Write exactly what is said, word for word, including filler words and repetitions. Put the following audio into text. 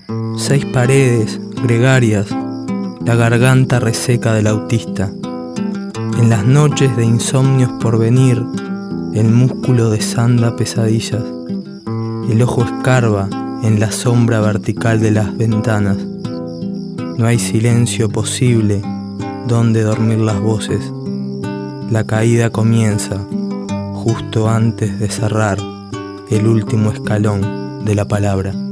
Seis paredes, gregarias, la garganta reseca del autista. En las noches de insomnios por venir, el músculo desanda pesadillas. El ojo escarba en la sombra vertical de las ventanas. No hay silencio posible donde dormir las voces. La caída comienza justo antes de cerrar el último escalón de la palabra.